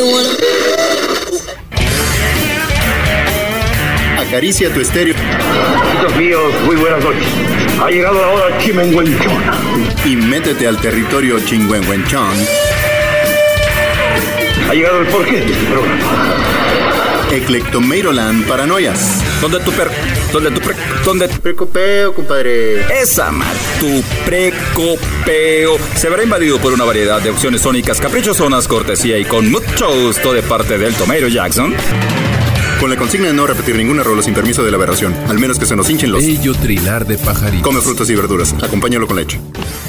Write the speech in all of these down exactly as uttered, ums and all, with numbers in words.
Acaricia tu estéreo. Amigos míos, muy buenas noches. Ha llegado la hora chimenguenchona. Y métete al territorio chingüengüenchón. Ha llegado el porqué de este programa. Eclectomeiroland Paranoias. ¿Dónde tu per... ¿Dónde tu pre... ¿Dónde tu precopeo, compadre? Esa mal, tu precopeo se verá invadido por una variedad de opciones sónicas caprichosonas, cortesía y con mucho gusto de parte del Tomeiro Jackson. Con la consigna de no repetir ninguna rola sin permiso de la aberración, al menos que se nos hinchen los... Bello trilar de pajaritos. Come frutas y verduras, acompáñalo con leche.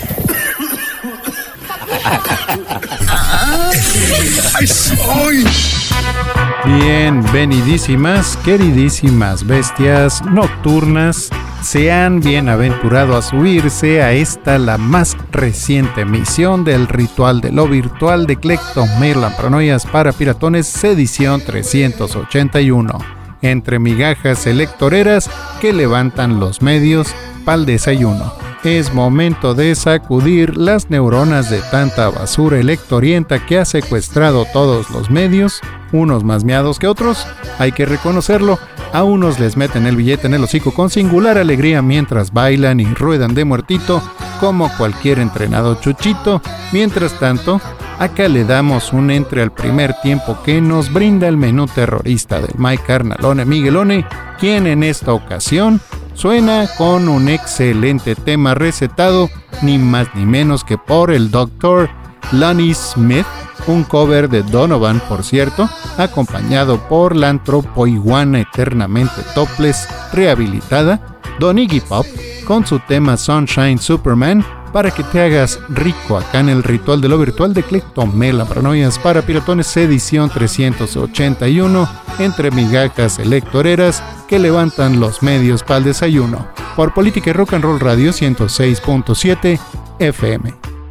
Bienvenidísimas, queridísimas bestias nocturnas, se han bienaventurado a subirse a esta, la más reciente emisión del Ritual de lo Virtual de Eclectomeiroland Paranoias para Piratones, edición trescientos ochenta y uno. Entre migajas electoreras que levantan los medios pa'l desayuno. Es momento de sacudir las neuronas de tanta basura electorienta que ha secuestrado todos los medios, unos más miados que otros, hay que reconocerlo. A unos les meten el billete en el hocico con singular alegría mientras bailan y ruedan de muertito como cualquier entrenado chuchito. Mientras tanto, acá le damos un entre al primer tiempo que nos brinda el menú terrorista del Mike Carnalone Miguelone, quien en esta ocasión suena con un excelente tema recetado, ni más ni menos que por el doctor Lonnie Smith, un cover de Donovan, por cierto, acompañado por la antropoiguana eternamente topless rehabilitada, Don Iggy Pop, con su tema Sunshine Superman, para que te hagas rico acá en el Ritual de lo Virtual de Eclectomeiroland Paranoias para Piratones, edición trescientos ochenta y uno, entre migajas electoreras que levantan los medios para el desayuno, por Política y Rock and Roll Radio ciento seis punto siete F M.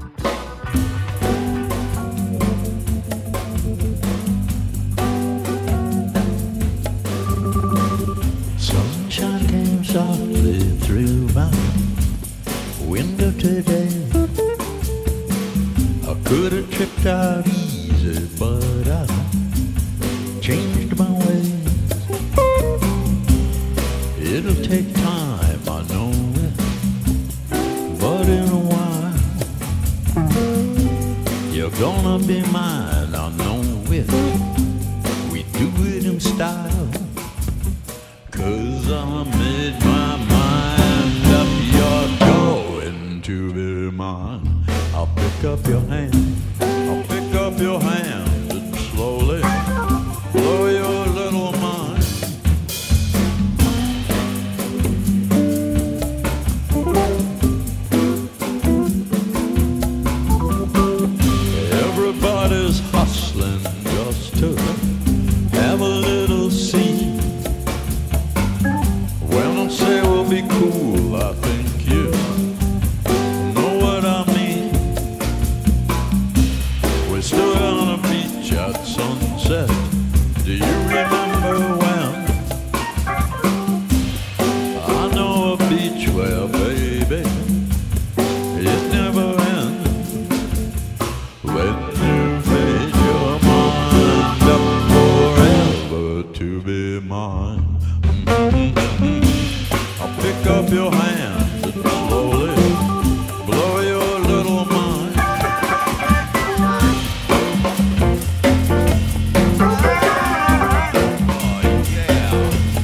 Sunshine came softly through my window today. I could have tripped out easy, but I changed my ways. It'll take time, I know it, but in a while you're gonna be mine, I know it. We do it in style, 'cause I made my mind up. You're going to be mine. I'll pick up your hand, I'll pick up your hand and slowly blow your little mind. Everybody's hustling just to have a little scene. When I say we'll be cool, I think you know what I mean. We stood on a beach at sunset. Do you remember when? I know a beach where, baby, it never ends. When you made your mind up forever to be mine. Mm-hmm. I'll pick up your hand and slowly blow your little mind. Oh yeah.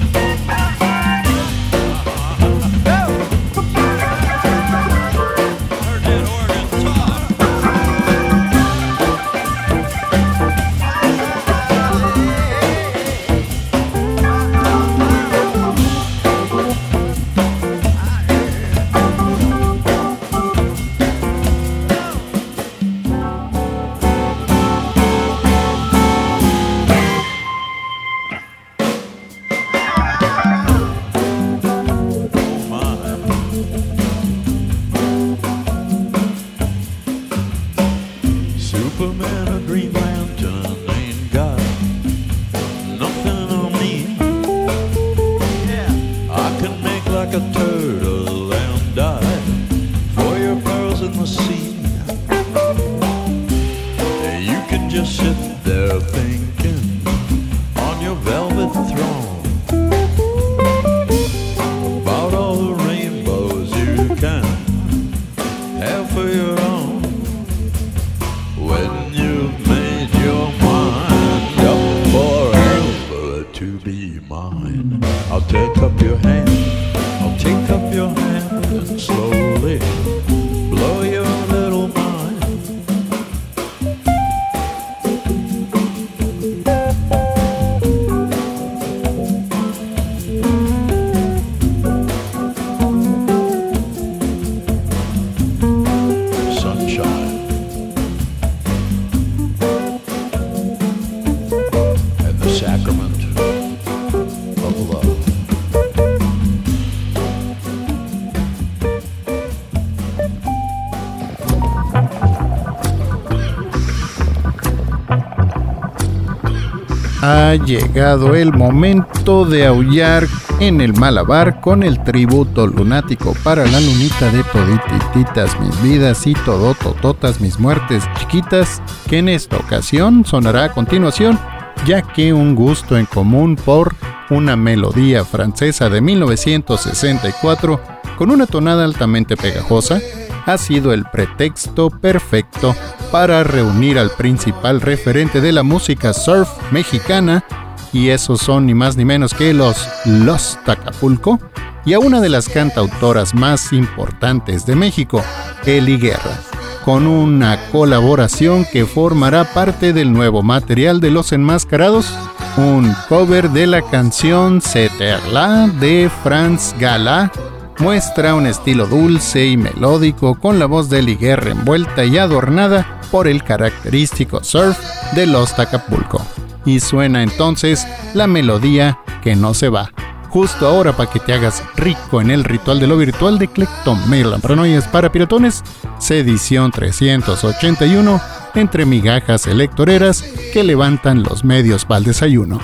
Heard that organ talk. Superman or Green Lantern ain't got nothing on me. I can make like a turtle and die for your pearls in the sea. You can just sit there there thinking on your velvet throne about all the rainbows you can have for your own. When you've made your mind up forever to be mine, I'll take up your hand, I'll take up your hand and slowly blow your little mind. Ha llegado el momento de aullar en el Malabar con el tributo lunático para la lunita de toditititas mis vidas y todotototas mis muertes chiquitas, que en esta ocasión sonará a continuación, ya que un gusto en común por una melodía francesa de mil novecientos sesenta y cuatro con una tonada altamente pegajosa ha sido el pretexto perfecto para reunir al principal referente de la música surf mexicana, y esos son ni más ni menos que los Los Tacapulco, y a una de las cantautoras más importantes de México, Eli Guerra, con una colaboración que formará parte del nuevo material de Los Enmascarados, un cover de la canción Seterla de Franz Gala. Muestra un estilo dulce y melódico con la voz de Eli Guerra envuelta y adornada por el característico surf de Los Tacapulco. Y suena entonces la melodía que no se va. Justo ahora, para que te hagas rico en el ritual de lo virtual de Cleptomail Paranoias para Piratones, edición trescientos ochenta y uno, entre migajas electoreras que levantan los medios para el desayuno.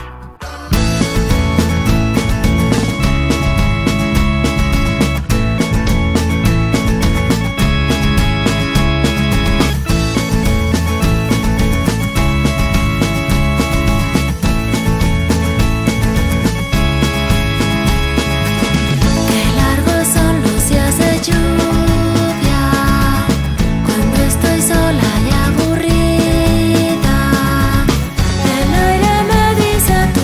El aire me dice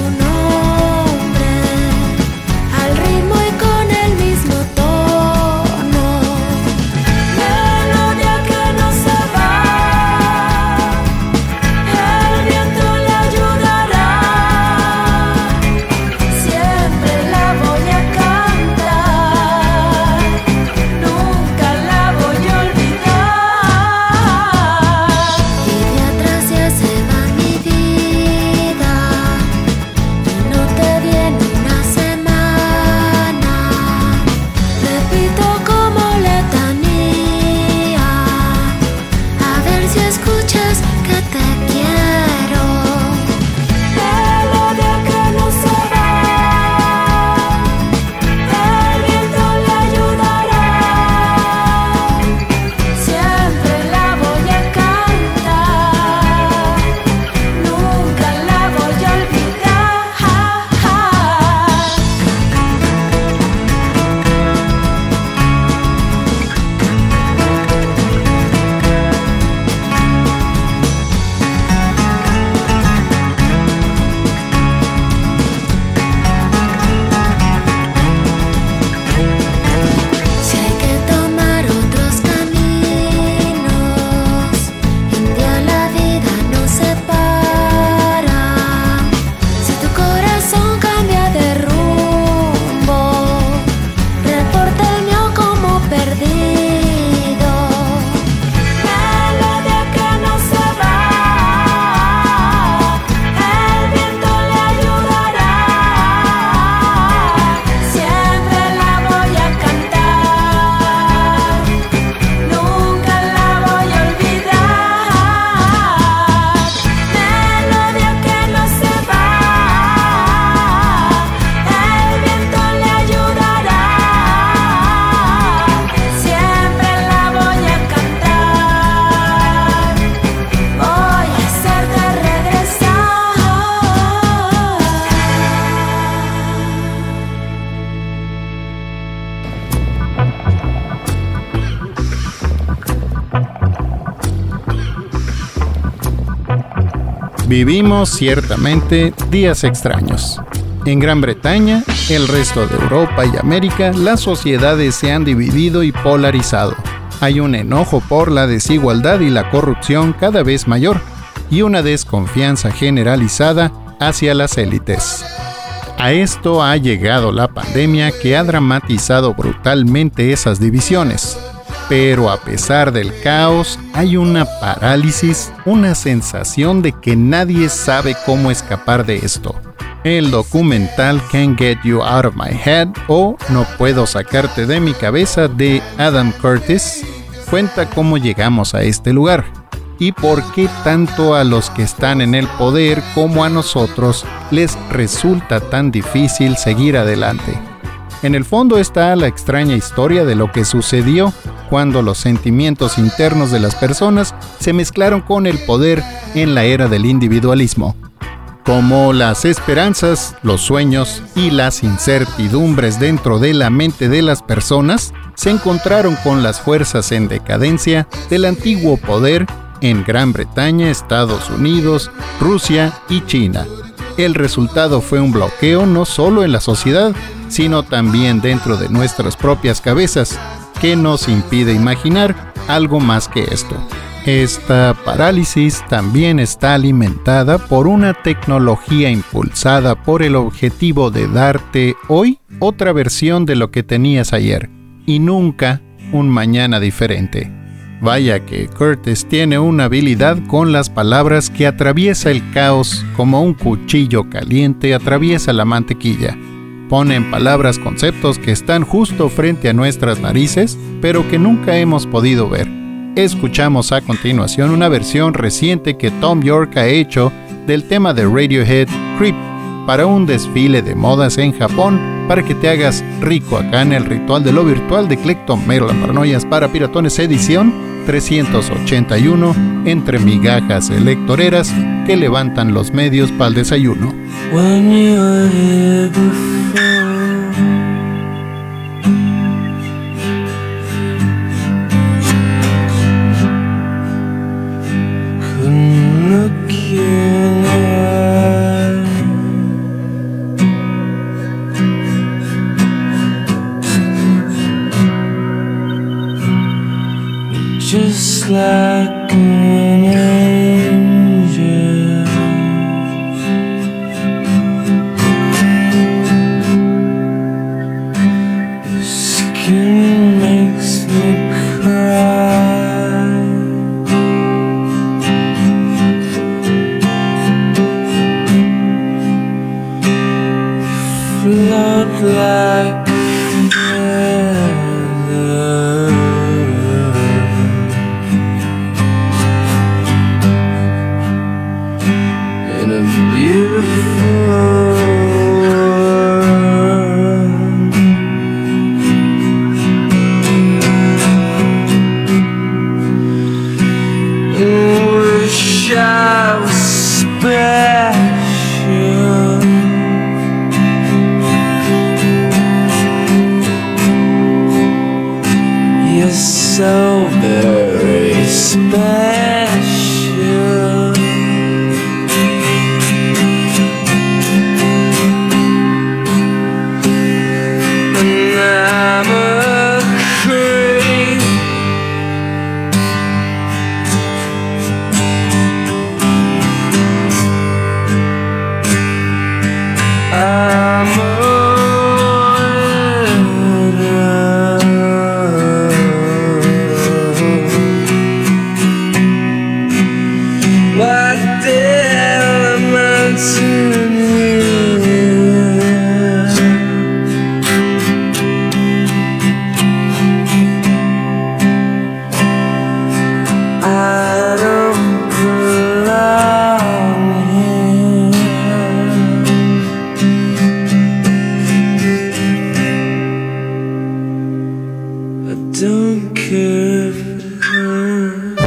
Vivimos ciertamente días extraños. En Gran Bretaña, el resto de Europa y América, las sociedades se han dividido y polarizado. Hay un enojo por la desigualdad y la corrupción cada vez mayor, y una desconfianza generalizada hacia las élites. A esto ha llegado la pandemia, que ha dramatizado brutalmente esas divisiones. Pero a pesar del caos, hay una parálisis, una sensación de que nadie sabe cómo escapar de esto. El documental Can't Get You Out of My Head o No Puedo Sacarte de Mi Cabeza de Adam Curtis cuenta cómo llegamos a este lugar y por qué tanto a los que están en el poder como a nosotros les resulta tan difícil seguir adelante. En el fondo está la extraña historia de lo que sucedió cuando los sentimientos internos de las personas se mezclaron con el poder en la era del individualismo. Como las esperanzas, los sueños y las incertidumbres dentro de la mente de las personas se encontraron con las fuerzas en decadencia del antiguo poder en Gran Bretaña, Estados Unidos, Rusia y China. El resultado fue un bloqueo no solo en la sociedad, sino también dentro de nuestras propias cabezas, que nos impide imaginar algo más que esto. Esta parálisis también está alimentada por una tecnología impulsada por el objetivo de darte hoy otra versión de lo que tenías ayer, y nunca un mañana diferente. Vaya que Curtis tiene una habilidad con las palabras que atraviesa el caos como un cuchillo caliente atraviesa la mantequilla. Pone en palabras conceptos que están justo frente a nuestras narices, pero que nunca hemos podido ver. Escuchamos a continuación una versión reciente que Thom Yorke ha hecho del tema de Radiohead, Creep, para un desfile de modas en Japón, para que te hagas rico acá en el ritual de lo virtual de Clecton Maryland Paranoias para Piratones edición trescientos ochenta y uno, entre migajas electoreras que levantan los medios para el desayuno. When you were here before, couldn't look you in the eye, just like an angel. Your skin makes me cry. Float like a feather in a beautiful world. Wish I was special. You're so very special. And I'm a creep. I'm a what the elements in you? I don't belong here. I don't care for her.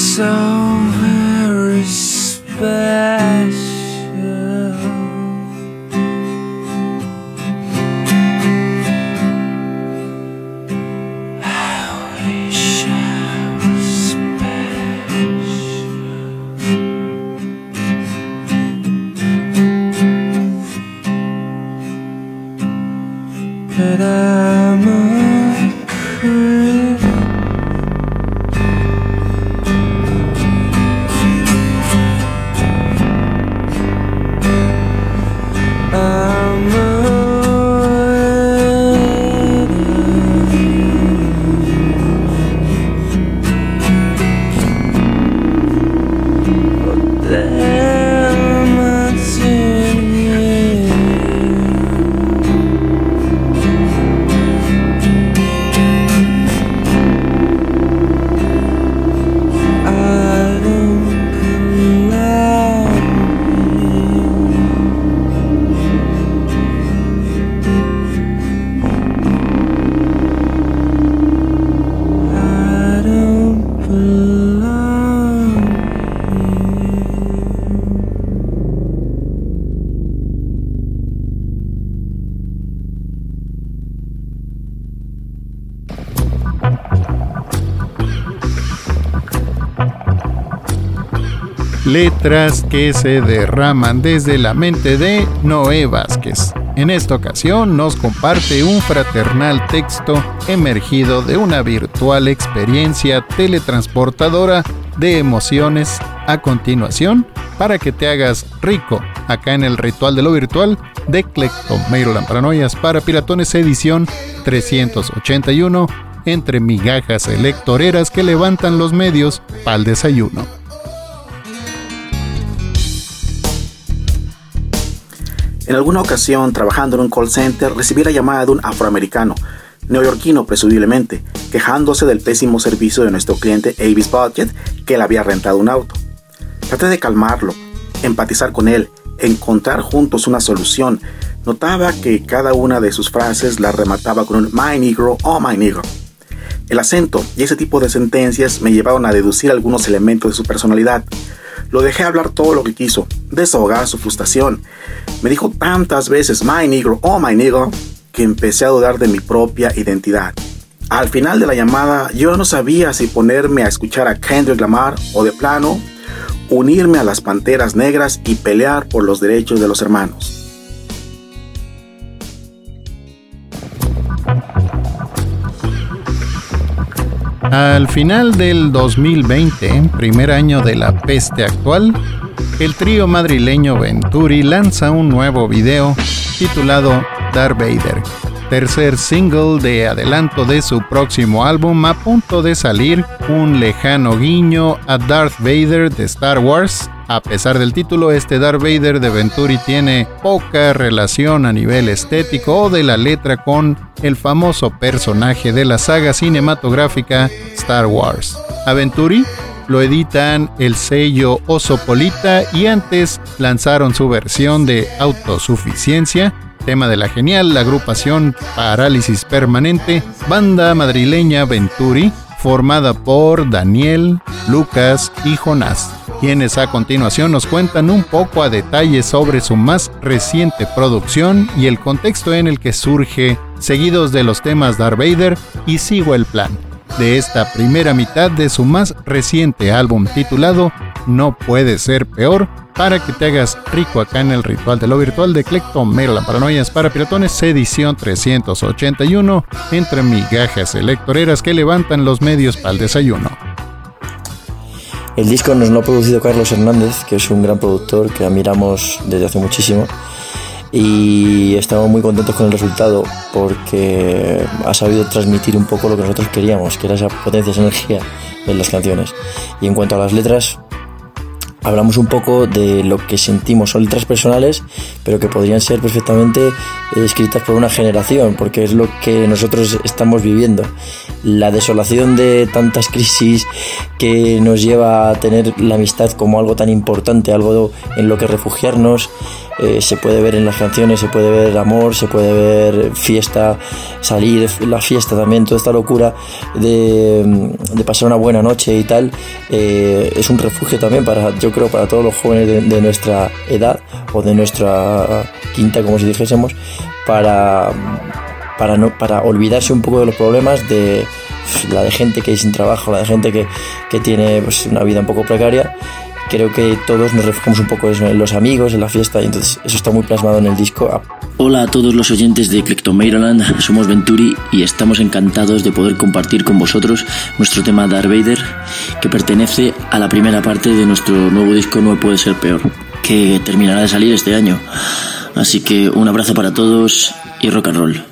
so very special. But I'm afraid I'm afraid but then it's in Letras que se derraman desde la mente de Noé Vázquez. En esta ocasión nos comparte un fraternal texto emergido de una virtual experiencia teletransportadora de emociones a continuación para que te hagas rico acá en el ritual de lo virtual de Cleptomaroland Paranoias para Piratones edición trescientos ochenta y uno entre migajas electoreras que levantan los medios pa'l desayuno. En alguna ocasión, trabajando en un call center, recibí la llamada de un afroamericano, neoyorquino presumiblemente, quejándose del pésimo servicio de nuestro cliente Avis Budget, que le había rentado un auto. Traté de calmarlo, empatizar con él, encontrar juntos una solución. Notaba que cada una de sus frases la remataba con un my negro o oh, my negro. El acento y ese tipo de sentencias me llevaron a deducir algunos elementos de su personalidad. Lo dejé hablar todo lo que quiso, desahogar su frustración. Me dijo tantas veces my negro o my negro que empecé a dudar de mi propia identidad. Al final de la llamada yo no sabía si ponerme a escuchar a Kendrick Lamar o de plano unirme a las Panteras Negras y pelear por los derechos de los hermanos. Al final del dos mil veinte, primer año de la peste actual, el trío madrileño Venturi lanza un nuevo video titulado Darth Vader, tercer single de adelanto de su próximo álbum, a punto de salir un lejano guiño a Darth Vader de Star Wars. A pesar del título, este Darth Vader de Venturi tiene poca relación a nivel estético o de la letra con el famoso personaje de la saga cinematográfica Star Wars. A Venturi lo editan el sello Osopolita y antes lanzaron su versión de Autosuficiencia, tema de la genial agrupación Parálisis Permanente, banda madrileña Venturi, formada por Daniel, Lucas y Jonás, quienes a continuación nos cuentan un poco a detalle sobre su más reciente producción y el contexto en el que surge, seguidos de los temas Darth Vader y Sigo el Plan, de esta primera mitad de su más reciente álbum titulado No Puede Ser Peor, para que te hagas rico acá en el ritual de lo virtual de Cleptomaroland Paranoias para Piratones edición trescientos ochenta y uno entre migajas electoreras que levantan los medios para el desayuno. El disco nos lo ha producido Carlos Hernández, que es un gran productor que admiramos desde hace muchísimo, y estamos muy contentos con el resultado porque ha sabido transmitir un poco lo que nosotros queríamos, que era esa potencia, esa energía en las canciones. Y en cuanto a las letras, hablamos un poco de lo que sentimos. Son letras personales, pero que podrían ser perfectamente eh, escritas por una generación, porque es lo que nosotros estamos viviendo. La desolación de tantas crisis que nos lleva a tener la amistad como algo tan importante, algo en lo que refugiarnos. Eh, se puede ver en las canciones, se puede ver amor, se puede ver fiesta, salir, la fiesta también, toda esta locura de, de pasar una buena noche y tal. Eh, es un refugio también para, yo creo, para todos los jóvenes de, de nuestra edad o de nuestra quinta, como si dijésemos, para, para, no, para olvidarse un poco de los problemas de la de gente que hay sin trabajo, la de gente que, que tiene pues, una vida un poco precaria. Creo que todos nos refugiamos un poco en los amigos, en la fiesta, y entonces eso está muy plasmado en el disco. Hola a todos los oyentes de Clectomeiroland, somos Venturi y estamos encantados de poder compartir con vosotros nuestro tema Darth Vader, que pertenece a la primera parte de nuestro nuevo disco No Puede Ser Peor, que terminará de salir este año. Así que un abrazo para todos y rock and roll.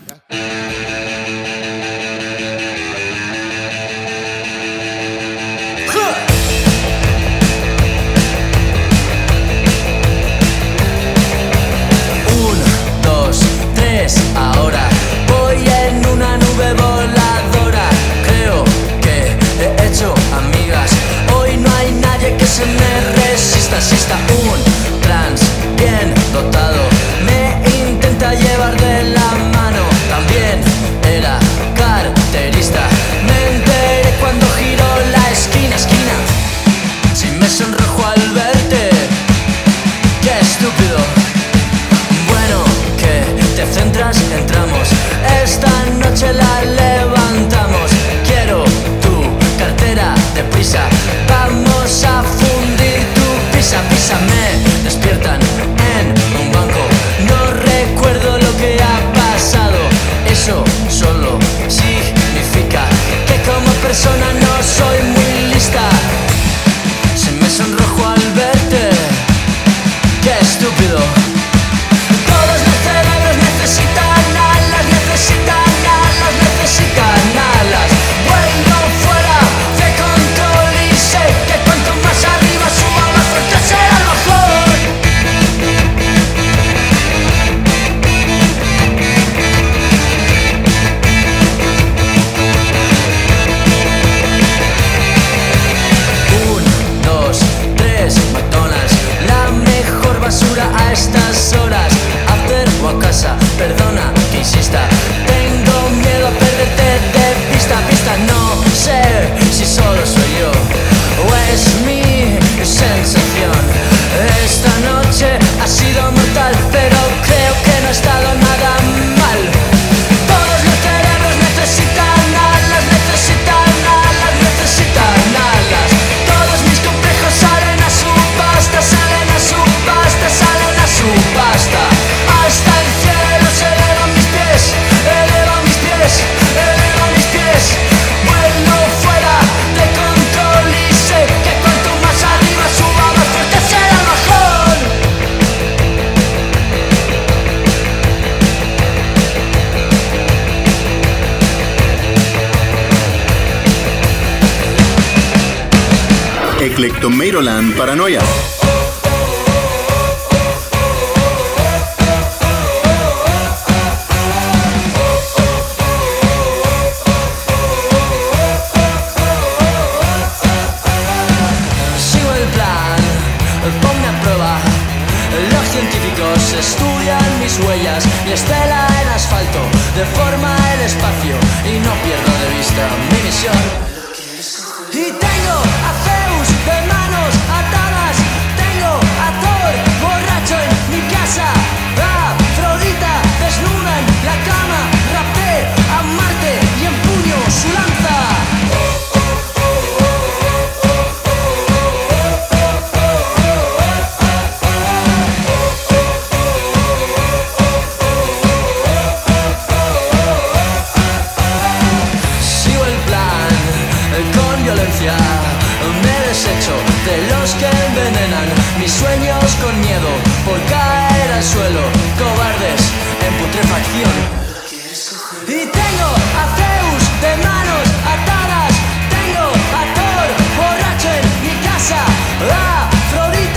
Clectomeiroland Paranoia. Sigo el plan, ponme a prueba. Los científicos estudian mis huellas. Mi estela en asfalto deforma el espacio y no pierdo de vista mi misión. Y tengo a Zeus de manos atadas, tengo a Thor borracho en mi casa, a Afrodita desnuda en la cama, rapté a Marte y empuño su lanza. Sigo el plan con violencia. Me desecho de los que envenenan mis sueños con miedo por caer al suelo, cobardes en putrefacción. Y tengo a Zeus de manos atadas, tengo a Thor borracho en mi casa, a Afrodita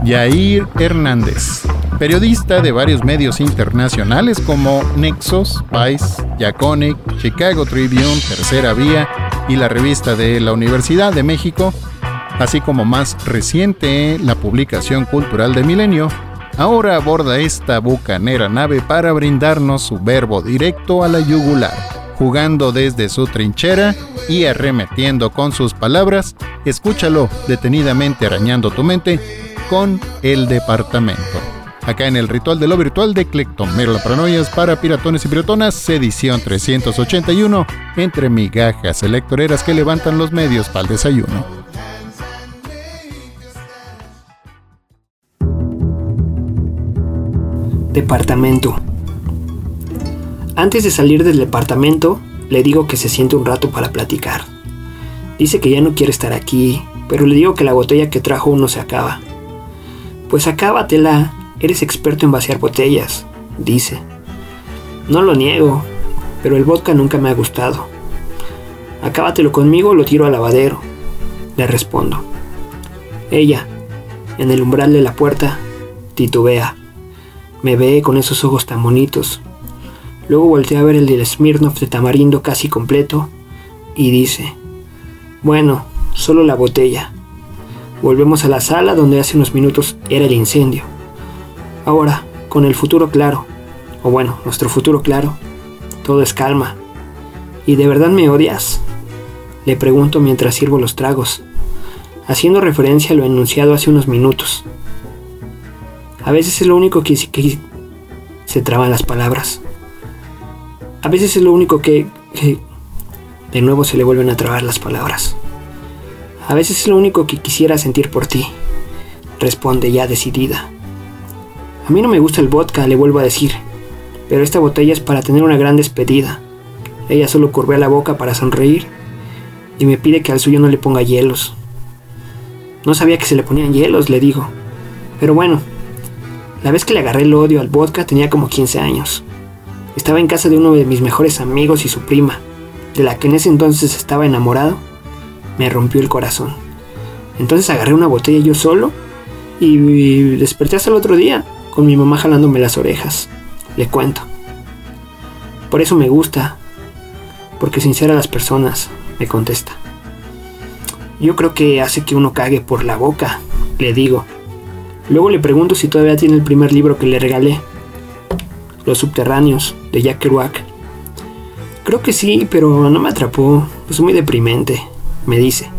Yair Hernández, periodista de varios medios internacionales como Nexos, Vice, Yaconic, Chicago Tribune, Tercera Vía y la revista de la Universidad de México, así como más reciente la publicación cultural de Milenio, ahora aborda esta bucanera nave para brindarnos su verbo directo a la yugular, jugando desde su trinchera y arremetiendo con sus palabras. Escúchalo detenidamente arañando tu mente con El Departamento. Acá en el Ritual de lo Virtual de Clectomero Paranoias para piratones y piratonas, edición trescientos ochenta y uno, entre migajas electoreras que levantan los medios para el desayuno. Departamento. Antes de salir del departamento, le digo que se siente un rato para platicar. Dice que ya no quiere estar aquí, pero le digo que la botella que trajo aún no se acaba. Pues acábatela, eres experto en vaciar botellas, dice. No lo niego, pero el vodka nunca me ha gustado. Acábatelo conmigo o lo tiro al lavadero, le respondo. Ella, en el umbral de la puerta, titubea. Me ve con esos ojos tan bonitos. Luego voltea a ver el del Smirnoff de tamarindo casi completo y dice: bueno, solo la botella. Volvemos a la sala donde hace unos minutos era el incendio. Ahora, con el futuro claro, o bueno, nuestro futuro claro, todo es calma. ¿Y de verdad me odias?, le pregunto mientras sirvo los tragos, haciendo referencia a lo enunciado hace unos minutos. A veces es lo único que, que se traban las palabras. A veces es lo único que, que... De nuevo se le vuelven a trabar las palabras. A veces es lo único que quisiera sentir por ti, responde ya decidida. A mí no me gusta el vodka, le vuelvo a decir, pero esta botella es para tener una gran despedida. Ella solo curvea la boca para sonreír y me pide que al suyo no le ponga hielos. No sabía que se le ponían hielos, le digo. Pero bueno, la vez que le agarré el odio al vodka tenía como quince años. Estaba en casa de uno de mis mejores amigos y su prima, de la que en ese entonces estaba enamorado. Me rompió el corazón. Entonces agarré una botella yo solo y desperté hasta el otro día con mi mamá jalándome las orejas. Le cuento. Por eso me gusta, porque sincera a las personas, me contesta. Yo creo que hace que uno cague por la boca, le digo. Luego le pregunto si todavía tiene el primer libro que le regalé, Los Subterráneos, de Jack Kerouac. Creo que sí, pero no me atrapó, es muy deprimente, me dice.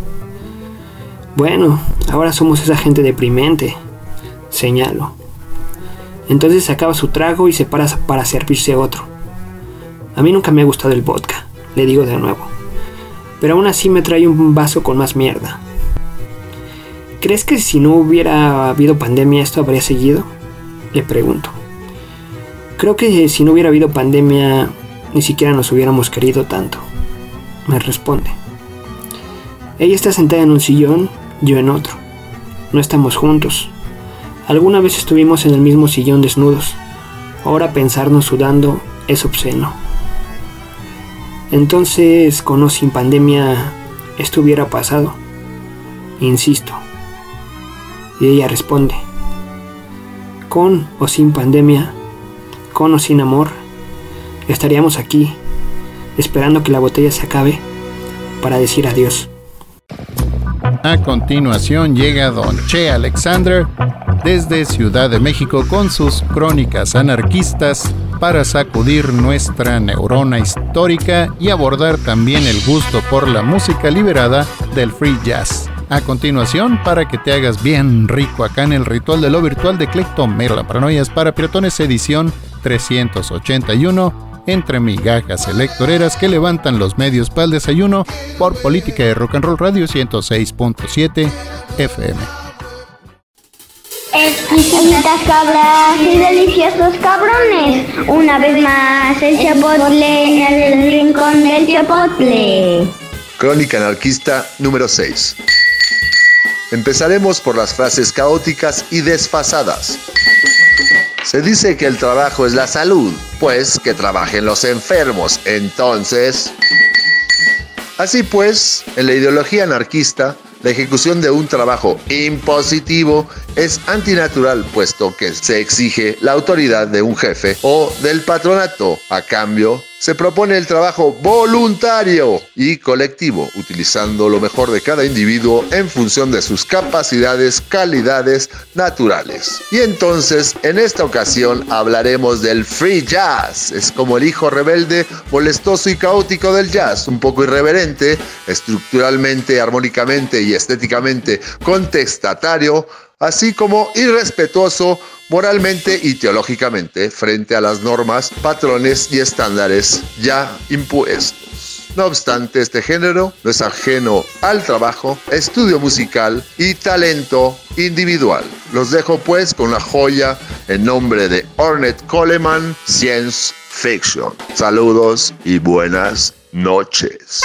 Bueno, ahora somos esa gente deprimente, señalo. Entonces acaba su trago y se para para servirse otro. A mí nunca me ha gustado el vodka, le digo de nuevo, pero aún así me trae un vaso con más mierda. ¿Crees que si no hubiera habido pandemia esto habría seguido?, le pregunto. Creo que si no hubiera habido pandemia ni siquiera nos hubiéramos querido tanto, me responde. Ella está sentada en un sillón, yo en otro. No estamos juntos. Alguna vez estuvimos en el mismo sillón desnudos. Ahora pensarnos sudando es obsceno. Entonces, con o sin pandemia, esto hubiera pasado. Insisto. Y ella responde: con o sin pandemia, con o sin amor, estaríamos aquí, esperando que la botella se acabe para decir adiós. A continuación llega Don Che Alexander desde Ciudad de México con sus crónicas anarquistas para sacudir nuestra neurona histórica y abordar también el gusto por la música liberada del free jazz. A continuación, para que te hagas bien rico acá en el Ritual de lo Virtual de Clectomero Paranoias para piratones, edición trescientos ochenta y uno, entre migajas electoreras que levantan los medios para el desayuno, por Política de Rock and Roll Radio ciento seis punto siete F M. Exquisitas cabras y deliciosos cabrones, una vez más el Chipotle en el rincón del Chipotle. Crónica anarquista número seis. Empezaremos por las frases caóticas y desfasadas. Se dice que el trabajo es la salud, pues que trabajen los enfermos, entonces... Así pues, en la ideología anarquista, La ejecución de un trabajo impositivo es antinatural, puesto que se exige la autoridad de un jefe o del patronato. A cambio, se propone el trabajo voluntario y colectivo, utilizando lo mejor de cada individuo en función de sus capacidades, calidades naturales. Y entonces, en esta ocasión, hablaremos del free jazz. Es como el hijo rebelde, molestoso y caótico del jazz, un poco irreverente, estructuralmente, armónicamente y estéticamente contestatario, así como irrespetuoso moralmente y teológicamente frente a las normas, patrones y estándares ya impuestos. No obstante, este género no es ajeno al trabajo, estudio musical y talento individual. Los dejo pues con la joya en nombre de Ornette Coleman, Science Fiction. Saludos y buenas noches.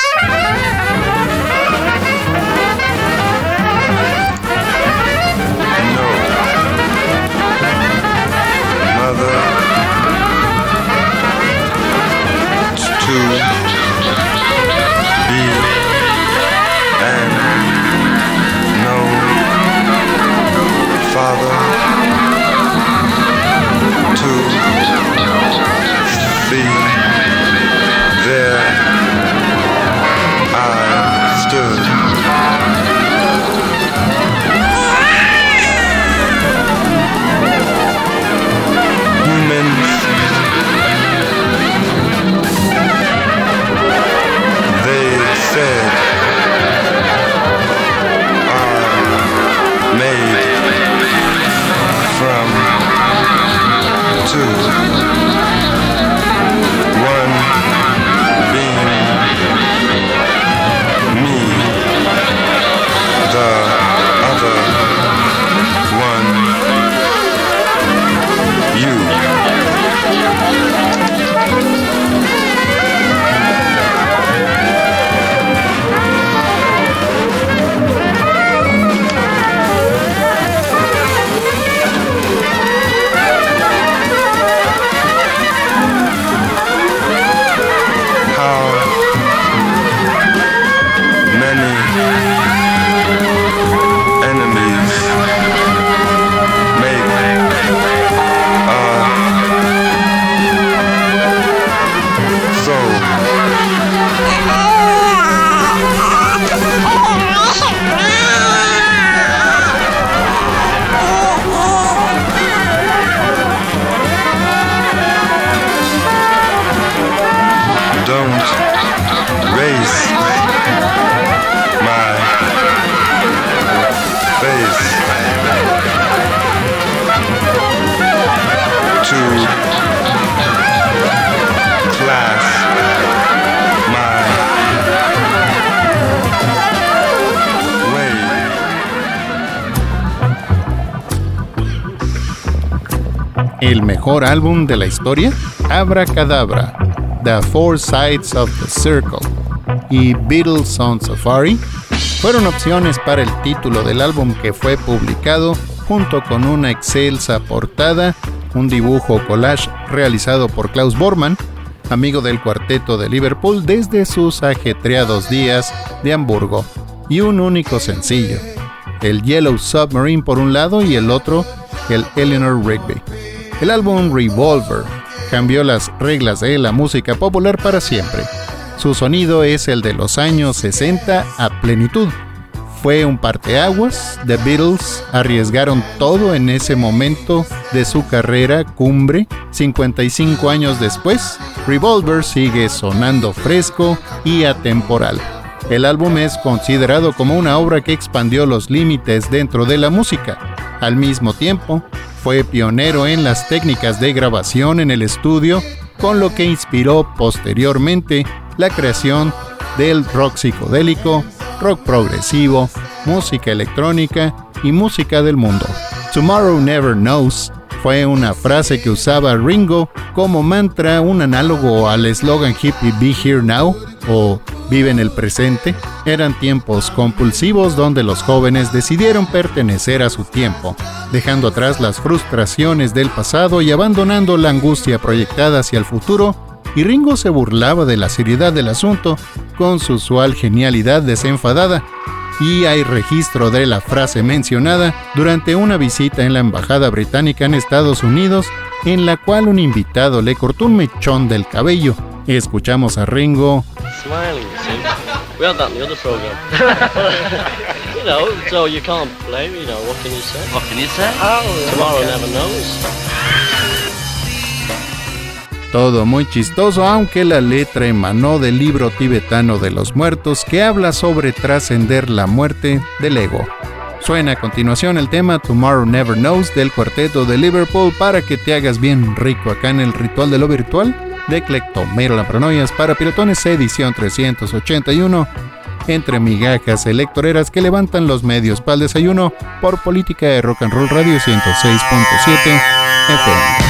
El mejor álbum de la historia, Abracadabra, The Four Sides of the Circle y Beatles on Safari, fueron opciones para el título del álbum, que fue publicado junto con una excelsa portada, un dibujo collage realizado por Klaus Bormann, amigo del cuarteto de Liverpool desde sus ajetreados días de Hamburgo, y un único sencillo, el Yellow Submarine por un lado y el otro, el Eleanor Rigby. El álbum Revolver cambió las reglas de la música popular para siempre. Su sonido es el de los años sesenta a plenitud. Fue un parteaguas. The Beatles arriesgaron todo en ese momento de su carrera cumbre. cincuenta y cinco años después, Revolver sigue sonando fresco y atemporal. El álbum es considerado como una obra que expandió los límites dentro de la música. Al mismo tiempo, fue pionero en las técnicas de grabación en el estudio, con lo que inspiró posteriormente la creación del rock psicodélico, rock progresivo, música electrónica y música del mundo. Tomorrow Never Knows fue una frase que usaba Ringo como mantra, un análogo al eslogan hippie Be Here Now o Vive en el presente. Eran tiempos compulsivos donde los jóvenes decidieron pertenecer a su tiempo, dejando atrás las frustraciones del pasado y abandonando la angustia proyectada hacia el futuro, y Ringo se burlaba de la seriedad del asunto con su usual genialidad desenfadada. y hay registro de la frase mencionada durante una visita en la embajada británica en Estados Unidos, en la cual un invitado le cortó un mechón del cabello. Escuchamos a Ringo. Smiling, see? We had that in the other program. You know, so you can't blame, you know, what can you say? What can you say? Oh, tomorrow never knows. Todo muy chistoso, aunque la letra emanó del libro tibetano de los muertos que habla sobre trascender la muerte del ego. Suena a continuación el tema Tomorrow Never Knows del cuarteto de Liverpool para que te hagas bien rico acá en el ritual de lo virtual de Clectomeroland Paranoias para Piratones, edición trescientos ochenta y uno, entre migajas electoreras que levantan los medios para el desayuno por Política de Rock and Roll Radio ciento seis punto siete F M.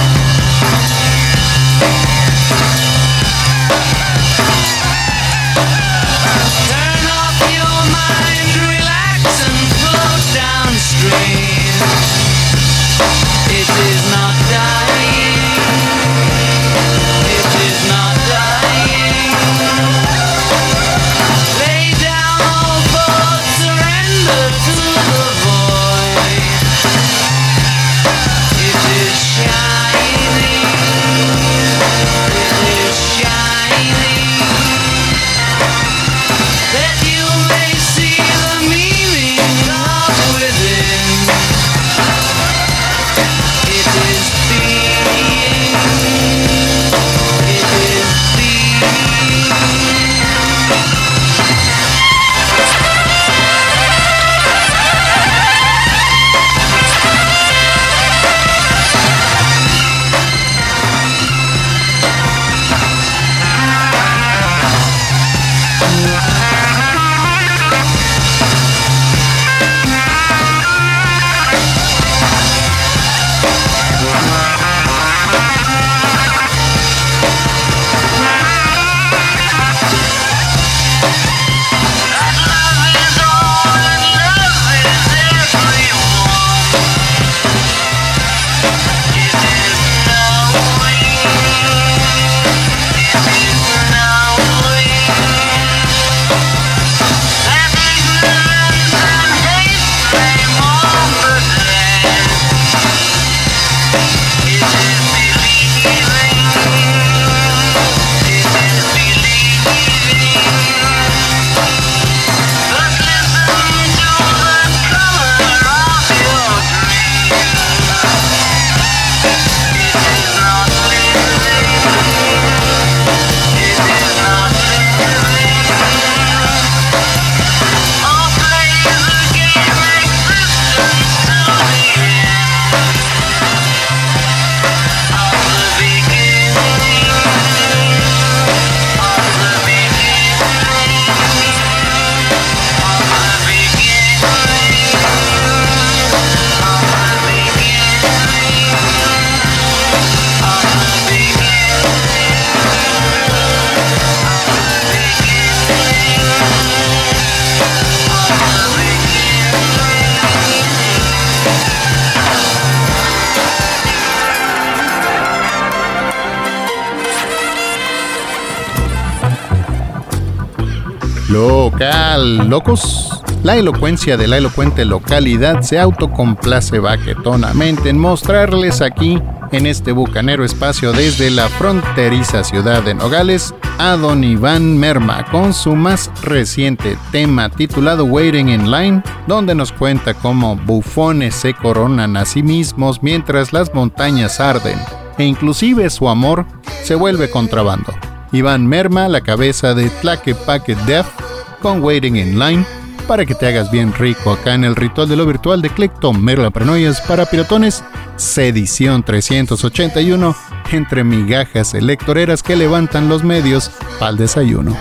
Local, locos. La elocuencia de la elocuente localidad se autocomplace baquetonamente en mostrarles aquí, en este bucanero espacio desde la fronteriza ciudad de Nogales, a don Iván Merma con su más reciente tema titulado Waiting in Line, donde nos cuenta cómo bufones se coronan a sí mismos mientras las montañas arden, e inclusive su amor se vuelve contrabando. Iván Merma, la cabeza de Tlaquepaque Death, con Waiting in Line, para que te hagas bien rico acá en el ritual de lo virtual de Clectomeroland Paranoias para Piratones, edición trescientos ochenta y uno, entre migajas electoreras que levantan los medios pa'l desayuno.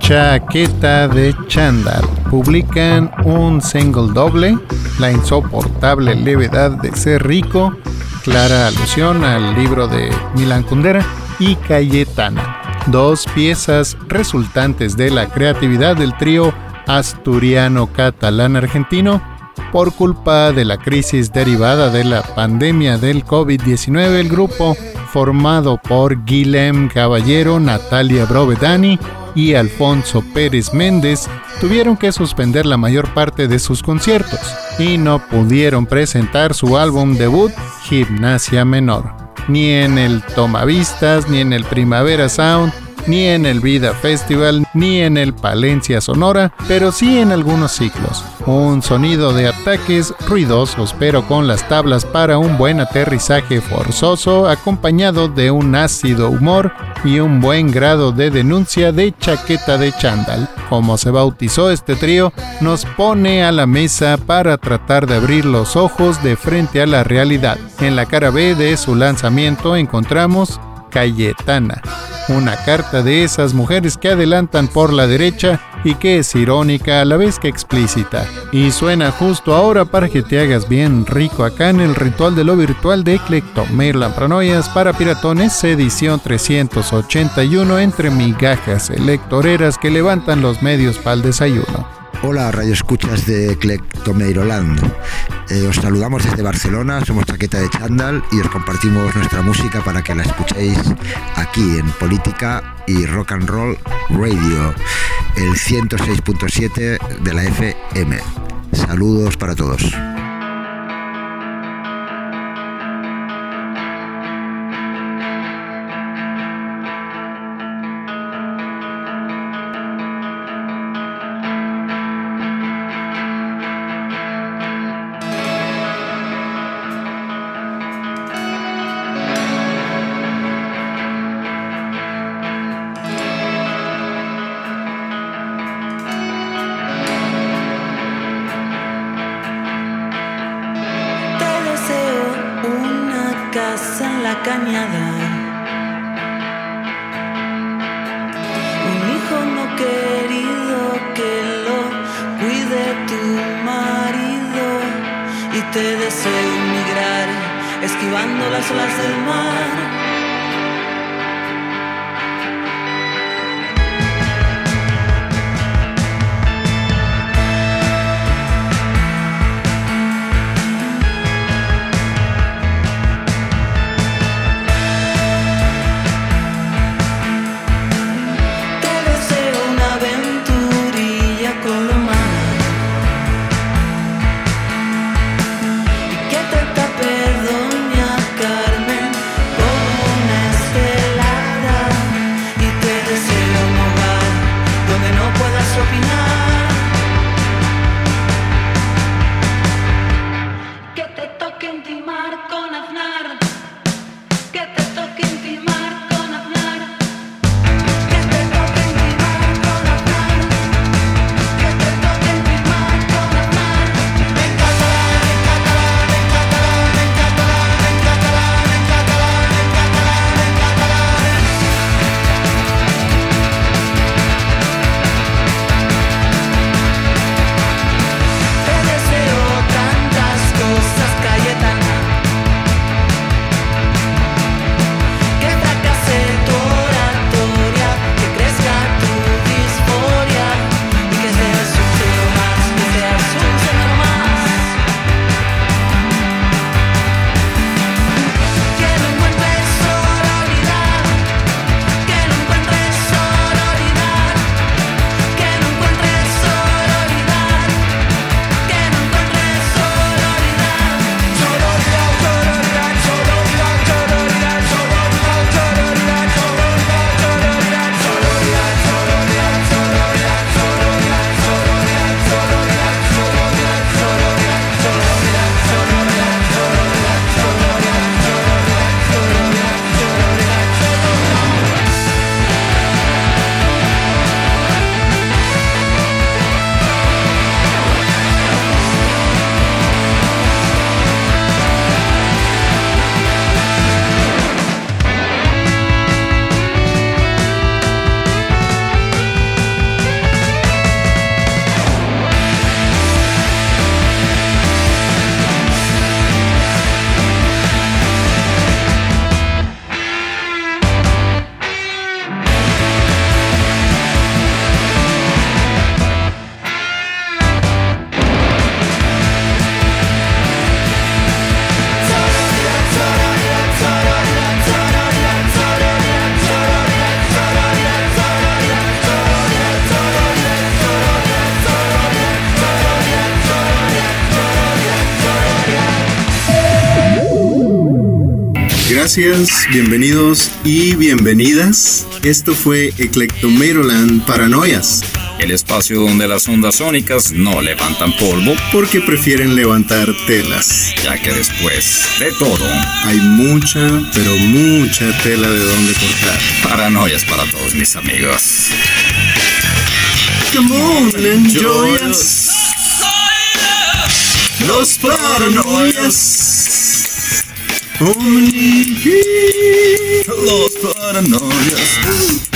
Chaqueta de Chándal. Publican un single doble, La insoportable levedad de ser rico, clara alusión al libro de Milan Kundera, y Cayetana, dos piezas resultantes de la creatividad del trío asturiano-catalán-argentino por culpa de la crisis derivada de la pandemia del covid diecinueve. El grupo, formado por Guilhem Caballero, Natalia Brovedani y Alfonso Pérez Méndez, tuvieron que suspender la mayor parte de sus conciertos y no pudieron presentar su álbum debut, Gimnasia Menor, ni en el Tomavistas, ni en el Primavera Sound, ni en el Vida Festival, ni en el Palencia Sonora, pero sí en algunos ciclos. Un sonido de ataques ruidosos, pero con las tablas para un buen aterrizaje forzoso, acompañado de un ácido humor y un buen grado de denuncia de Chaqueta de Chándal, como se bautizó este trío, nos pone a la mesa para tratar de abrir los ojos de frente a la realidad. En la cara B de su lanzamiento encontramos Cayetana, una carta de esas mujeres que adelantan por la derecha y que es irónica a la vez que explícita. Y suena justo ahora para que te hagas bien rico acá en el ritual de lo virtual de Clectomaryland Paranoias para Piratones, edición trescientos ochenta y uno, entre migajas electoreras que levantan los medios para el desayuno. Hola, radio escuchas de Clectomaryland. Eh, os saludamos desde Barcelona, somos Chaqueta de Chándal y os compartimos nuestra música para que la escuchéis aquí en Política y Rock and Roll Radio, el ciento seis punto siete de la F M. Saludos para todos. Esquivando las olas del mar. Doña Carmen, como gracias, bienvenidos y bienvenidas. Esto fue Eclectomeiroland Paranoias. El espacio donde las ondas sónicas no levantan polvo porque prefieren levantar telas. Ya que después de todo hay mucha, pero mucha tela de donde cortar. Paranoias para todos mis amigos. Come on, enjoy us. Los paranoias. Omni. Los paranoias.